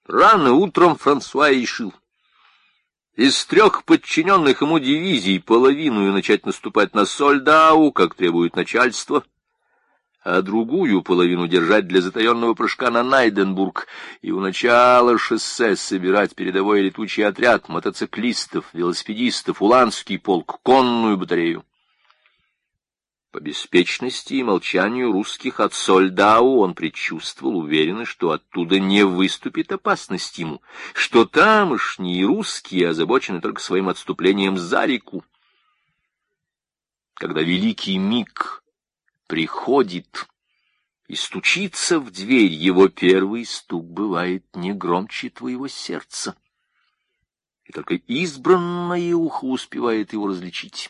Рано утром Франсуа решил из 3 подчиненных ему дивизий половину начать наступать на Сольдау, как требует начальство, а другую половину держать для затаенного прыжка на Найденбург и у начала шоссе собирать передовой летучий отряд мотоциклистов, велосипедистов, уланский полк, конную батарею. По беспечности и молчанию русских от Сольдау он предчувствовал уверенно, что оттуда не выступит опасность ему, что тамошние русские озабочены только своим отступлением за реку. Когда великий миг приходит и стучится в дверь, его первый стук бывает не громче твоего сердца, и только избранное ухо успевает его различить.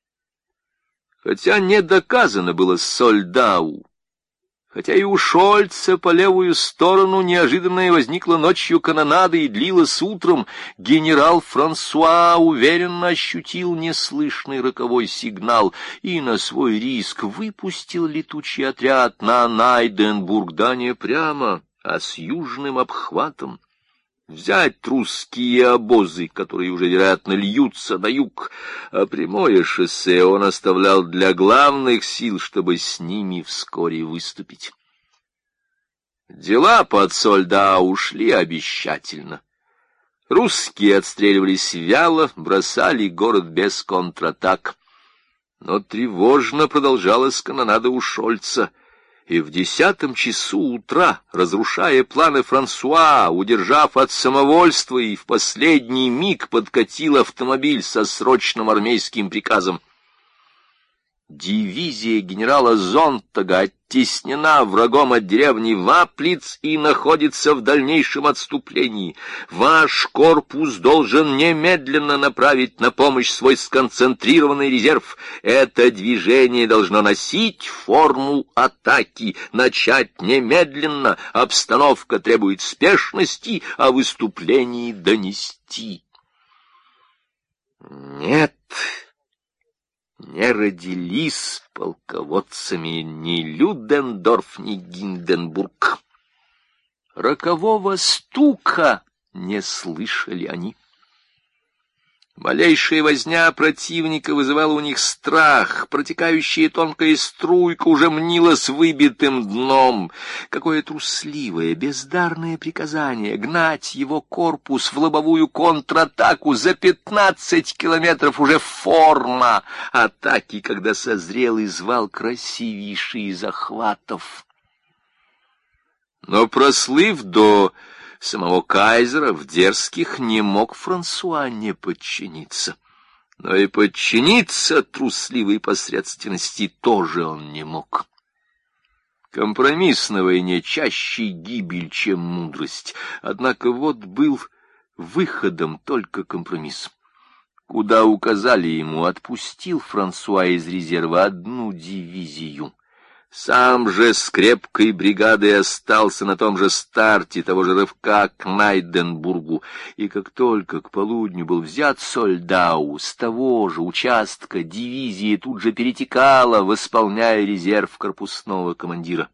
Хотя не доказано было Сольдау, хотя и у Шольца по левую сторону неожиданно возникла ночью канонада и длилась утром, генерал Франсуа уверенно ощутил неслышный роковой сигнал и на свой риск выпустил летучий отряд на Найденбург, да не прямо, а с южным обхватом. Взять русские обозы, которые уже, вероятно, льются на юг, а прямое шоссе он оставлял для главных сил, чтобы с ними вскоре выступить. Дела под Сольдау ушли обещательно. Русские отстреливались вяло, бросали город без контратак. Но тревожно продолжалась канонада у Шольца, и в 10 часу утра, разрушая планы Франсуа, удержав от самовольства, и в последний миг подкатил автомобиль со срочным армейским приказом. Дивизия генерала Зонтага оттеснена врагом от деревни Ваплиц и находится в дальнейшем отступлении. Ваш корпус должен немедленно направить на помощь свой сконцентрированный резерв. Это движение должно носить форму атаки, начать немедленно. Обстановка требует спешности, о выступлении донести. Нет. Не родились полководцами ни Людендорф, ни Гинденбург. Рокового стука не слышали они. Малейшая возня противника вызывала у них страх, протекающая тонкая струйка уже мнилась выбитым дном. Какое трусливое, бездарное приказание гнать его корпус в лобовую контратаку за 15 километров, уже форма атаки, когда созрел и звал красивейший из захватов. Но прослыв до самого кайзера в дерзких, не мог Франсуа не подчиниться. Но и подчиниться трусливой посредственности тоже он не мог. Компромисс на войне чаще гибель, чем мудрость. Однако вот был выходом только компромисс. Куда указали ему, отпустил Франсуа из резерва 1 дивизию. Сам же с крепкой бригадой остался на том же старте того же рывка к Найденбургу, и как только к полудню был взят Сольдау, с того же участка дивизии тут же перетекала, восполняя резерв корпусного командира.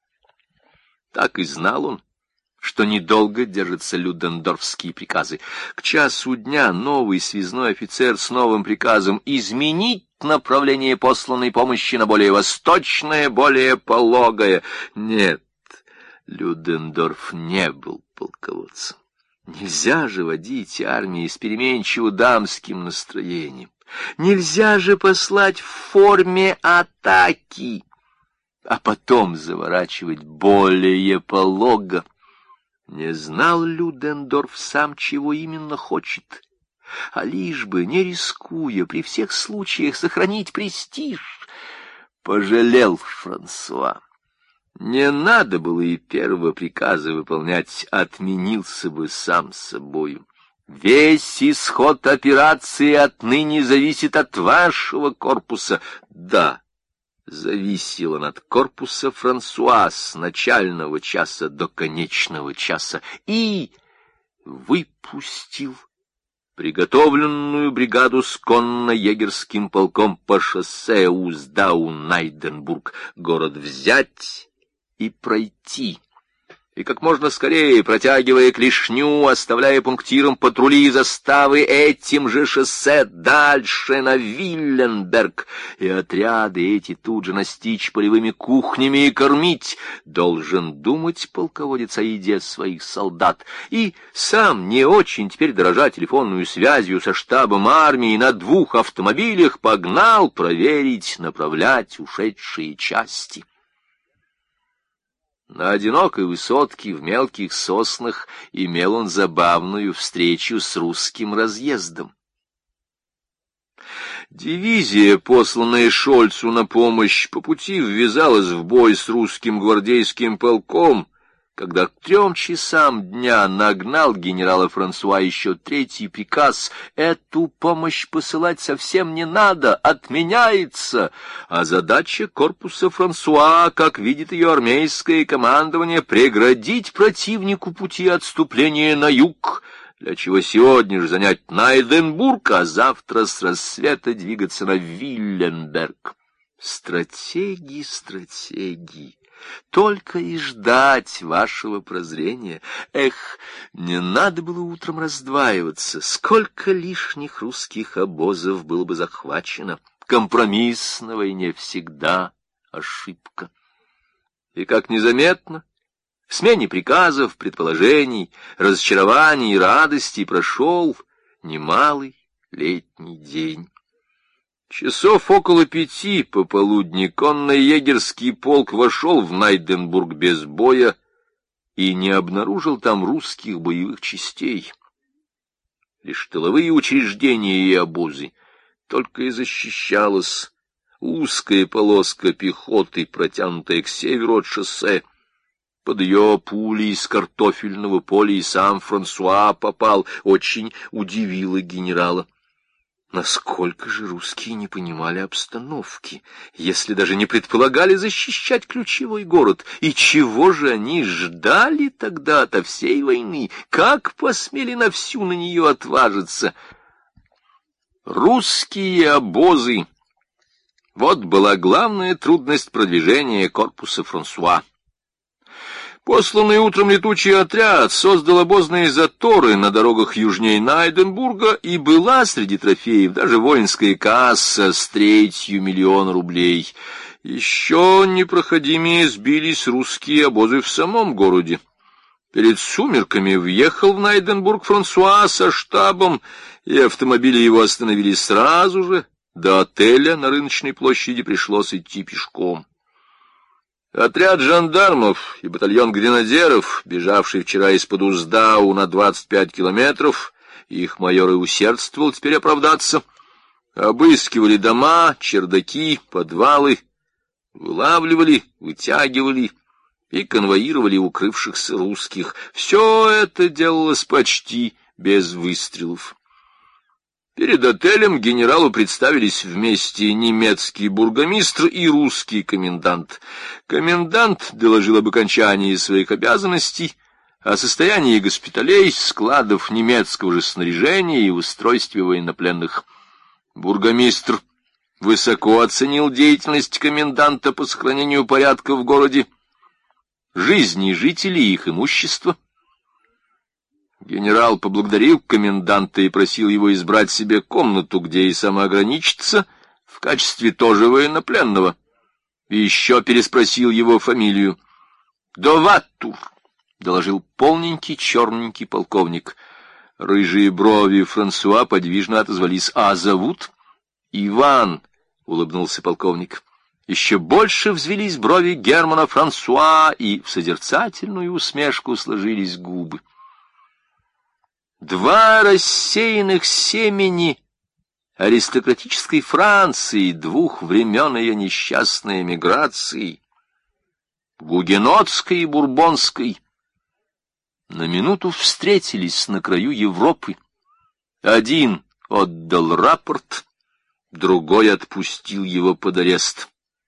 Так и знал он, что недолго держатся людендорфские приказы. К часу дня новый связной офицер с новым приказом изменить направление посланной помощи на более восточное, более пологое. Нет, Людендорф не был полководцем. Нельзя же водить армии с переменчиво-дамским настроением. Нельзя же послать в форме атаки, а потом заворачивать более полого. Не знал Людендорф сам, чего именно хочет, а лишь бы, не рискуя, при всех случаях сохранить престиж. Пожалел Франсуа. Не надо было и первого приказа выполнять, отменился бы сам собою. Весь исход операции отныне зависит от вашего корпуса. Да, зависел он от корпуса Франсуа с начального часа до конечного часа и выпустил приготовленную бригаду с конно-егерским полком по шоссе Уздау-Найденбург, город взять и пройти. и как можно скорее, протягивая клешню, оставляя пунктиром патрули и заставы, этим же шоссе дальше на Вилленберг, и отряды эти тут же настичь полевыми кухнями и кормить, должен думать полководец о еде своих солдат, и сам не очень теперь дорожа телефонную связью со штабом армии, на 2 автомобилях погнал проверить, направлять ушедшие части. На одинокой высотке в мелких соснах имел он забавную встречу с русским разъездом. Дивизия, посланная Шольцу на помощь, по пути ввязалась в бой с русским гвардейским полком, когда к 3 часам дня нагнал генерала Франсуа еще 3-й приказ: эту помощь посылать совсем не надо, отменяется, а задача корпуса Франсуа, как видит ее армейское командование, преградить противнику пути отступления на юг, для чего сегодня же занять Найденбург, а завтра с рассвета двигаться на Вилленберг. Стратегии, стратегии. Только и ждать вашего прозрения. Эх, не надо было утром раздваиваться. Сколько лишних русских обозов было бы захвачено. Компромисс на войне всегда ошибка. И как незаметно, в смене приказов, предположений, разочарований и радостей прошел немалый летний день. Часов около 5 пополудни конно-егерский полк вошел в Найденбург без боя и не обнаружил там русских боевых частей. Лишь тыловые учреждения и обозы, только и защищалась узкая полоска пехоты, протянутая к северу от шоссе. Под ее пули из картофельного поля и сам Франсуа попал, очень удивило генерала. Насколько же русские не понимали обстановки, если даже не предполагали защищать ключевой город? И чего же они ждали тогда ото всей войны? Как посмели на всю на нее отважиться? Русские обозы. Вот была главная трудность продвижения корпуса Франсуа. Посланный утром летучий отряд создал обозные заторы на дорогах южнее Найденбурга, и была среди трофеев даже воинская касса с 3 миллиона рублей. Еще непроходимее сбились русские обозы в самом городе. Перед сумерками въехал в Найденбург Франсуа со штабом, и автомобили его остановили сразу же. До отеля на Рыночной площади пришлось идти пешком. Отряд жандармов и батальон гренадеров, бежавший вчера из-под Уздау на 25 километров, их майор и усердствовал теперь оправдаться, обыскивали дома, чердаки, подвалы, вылавливали, вытягивали и конвоировали укрывшихся русских. Все это делалось почти без выстрелов. Перед отелем генералу представились вместе немецкий бургомистр и русский комендант. Комендант доложил об окончании своих обязанностей, о состоянии госпиталей, складов немецкого же снаряжения и устройстве военнопленных. Бургомистр высоко оценил деятельность коменданта по сохранению порядка в городе, жизни жителей и их имущества. Генерал поблагодарил коменданта и просил его избрать себе комнату, где и самоограничиться в качестве тоже военнопленного. И еще переспросил его фамилию. «Доваттур», — доложил полненький черненький полковник. Рыжие брови Франсуа подвижно отозвались. «А зовут?» «Иван», — улыбнулся полковник. Еще больше взвились брови Германа Франсуа, и в созерцательную усмешку сложились губы. 2 рассеянных семени аристократической Франции, 2 времен ее несчастной эмиграции, гугенотской и бурбонской, на минуту встретились на краю Европы. Один отдал рапорт, другой отпустил его под арест.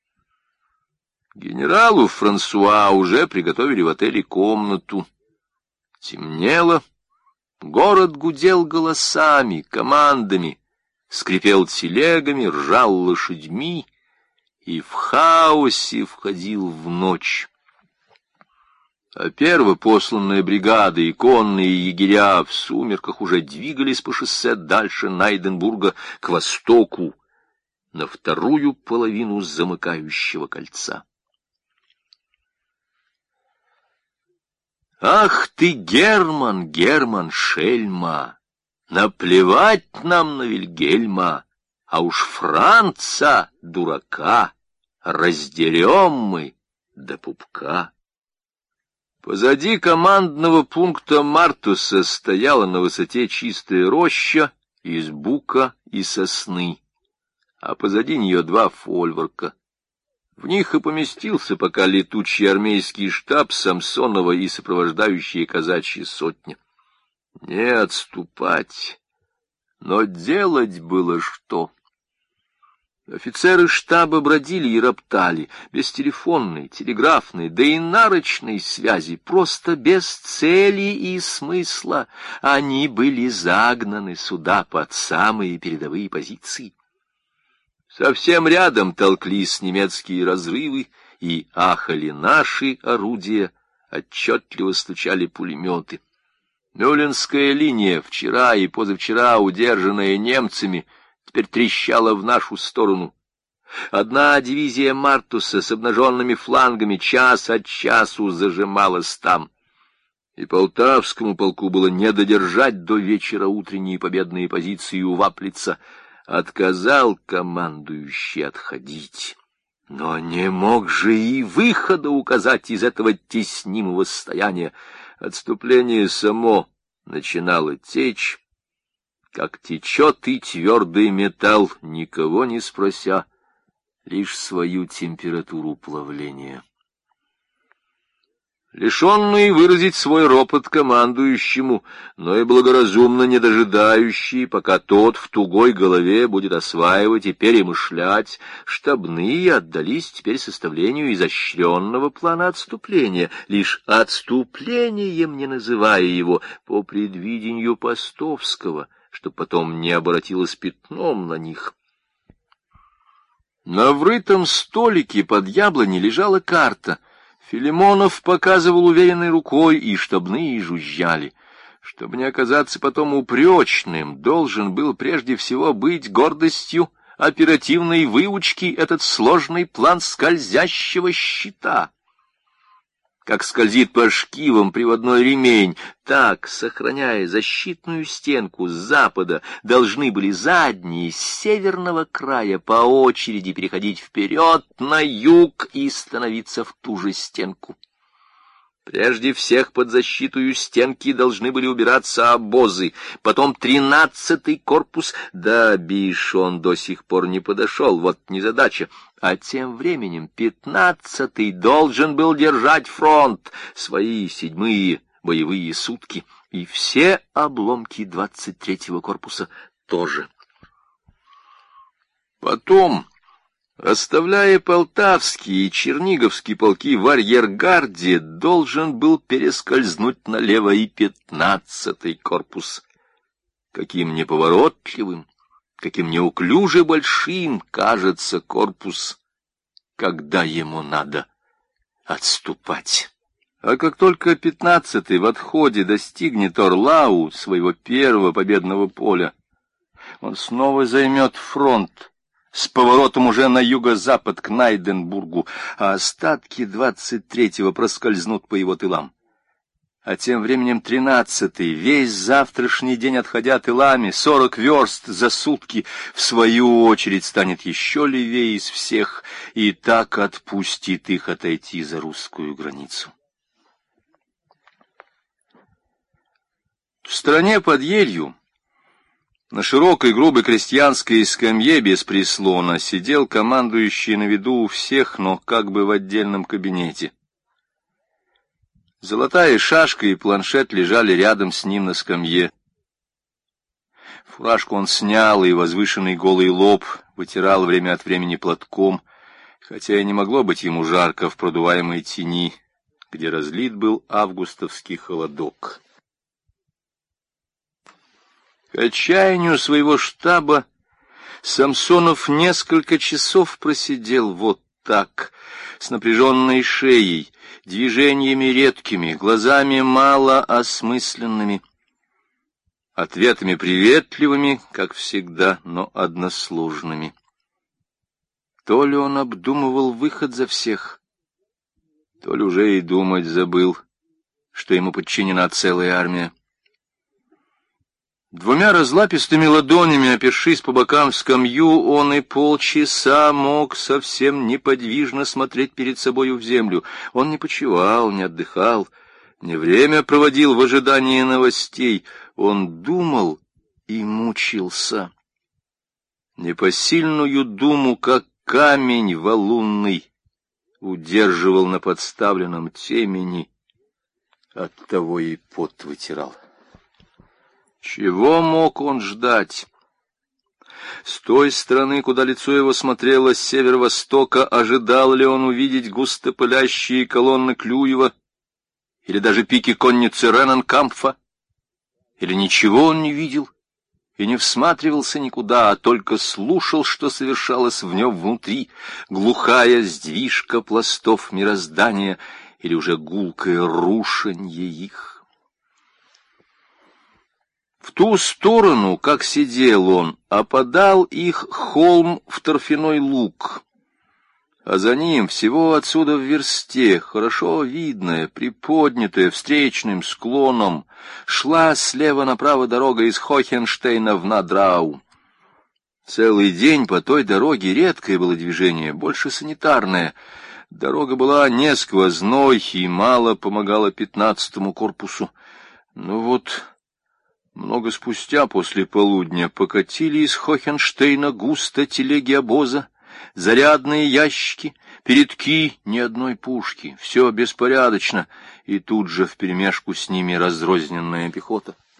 Генералу Франсуа уже приготовили в отеле комнату. Темнело. Город гудел голосами, командами, скрипел телегами, ржал лошадьми и в хаосе входил в ночь. а первопосланная бригада и конные егеря в сумерках уже двигались по шоссе дальше Найденбурга к востоку, на вторую половину замыкающего кольца. «Ах ты, Герман, Герман, шельма! Наплевать нам на Вильгельма, а уж Франца, дурака, раздерем мы до пупка». Позади командного пункта Мартуса стояла на высоте чистая роща из бука и сосны, а позади нее два фольворка. В них и поместился пока летучий армейский штаб Самсонова и сопровождающие казачьи сотни. Не отступать, но делать было что. Офицеры штаба бродили и роптали, без телефонной, телеграфной, да и нарочной связи, просто без цели и смысла. Они были загнаны сюда под самые передовые позиции. Совсем рядом толклись немецкие разрывы, и ахали наши орудия, отчетливо стучали пулеметы. Мюлленская линия, вчера и позавчера удержанная немцами, теперь трещала в нашу сторону. Одна дивизия Мартуса с обнаженными флангами час от часу зажималась там. И Полтавскому полку было не додержать до вечера утренние победные позиции у Ваплица. Отказал командующий отходить, но не мог же и выхода указать из этого теснимого состояния. Отступление само начинало течь, как течет и твердый металл, никого не спрося, лишь свою температуру плавления. Лишенный выразить свой ропот командующему, но и благоразумно не дожидающий, пока тот в тугой голове будет осваивать и перемышлять, штабные отдались теперь составлению изощренного плана отступления, лишь отступлением не называя его, по предвидению Постовского, чтоб потом не обратилось пятном на них. На врытом столике под яблоней лежала карта. Филимонов показывал уверенной рукой, и штабные жужжали. Чтобы не оказаться потом упречным, должен был прежде всего быть гордостью оперативной выучки этот сложный план скользящего щита. Как скользит по шкивам приводной ремень, так, сохраняя защитную стенку с запада, должны были задние с северного края по очереди переходить вперед на юг и становиться в ту же стенку. Прежде всех под защиту стенки должны были убираться обозы, потом 13-й корпус, да, Бишон до сих пор не подошел, вот незадача. А тем временем 15-й должен был держать фронт, свои 7-е боевые сутки, и все обломки 23-го корпуса тоже. Потом, оставляя Полтавские и Черниговские полки в арьергарде, должен был перескользнуть налево и 15-й корпус. Каким неповоротливым, каким неуклюже большим кажется корпус, когда ему надо отступать. А как только 15-й в отходе достигнет Орлау, своего первого победного поля, он снова займет фронт с поворотом уже на юго-запад к Найденбургу, а остатки 23-го проскользнут по его тылам. А тем временем 13-й, весь завтрашний день отходя тылами, 40 верст за сутки, в свою очередь станет еще левее из всех и так отпустит их отойти за русскую границу. В стране под елью, на широкой грубой крестьянской скамье без прислона, сидел командующий на виду у всех, но как бы в отдельном кабинете. Золотая шашка и планшет лежали рядом с ним на скамье. Фуражку он снял, и возвышенный голый лоб вытирал время от времени платком, хотя и не могло быть ему жарко в продуваемой тени, где разлит был августовский холодок. К отчаянию своего штаба Самсонов несколько часов просидел вот так, с напряженной шеей, движениями редкими, глазами мало осмысленными, ответами приветливыми, как всегда, но односложными. То ли он обдумывал выход за всех, то ли уже и думать забыл, что ему подчинена целая армия. Двумя разлапистыми ладонями, опершись по бокам в скамью, он и полчаса мог совсем неподвижно смотреть перед собою в землю. Он не почивал, не отдыхал, не время проводил в ожидании новостей. Он думал и мучился. Непосильную думу, как камень валунный, удерживал на подставленном темени, оттого и пот вытирал. Чего мог он ждать? С той стороны, куда лицо его смотрело с северо-востока, ожидал ли он увидеть густо пылящие колонны Клюева или даже пики конницы Рененкампфа? Или ничего он не видел и не всматривался никуда, а только слушал, что совершалось в нем внутри, глухая сдвижка пластов мироздания или уже гулкое рушенье их? В ту сторону, как сидел он, опадал их холм в торфяной луг, а за ним всего отсюда в версте, хорошо видная, приподнятая встречным склоном, шла слева направо дорога из Хохенштейна в Надрау. Целый день по той дороге редкое было движение, больше санитарное. Дорога была не сквозной и мало помогала 15-му корпусу. Ну вот... Много спустя, после полудня, покатили из Хохенштейна густо телеги обоза, зарядные ящики, передки, ни одной пушки, все беспорядочно, и тут же вперемешку с ними разрозненная пехота.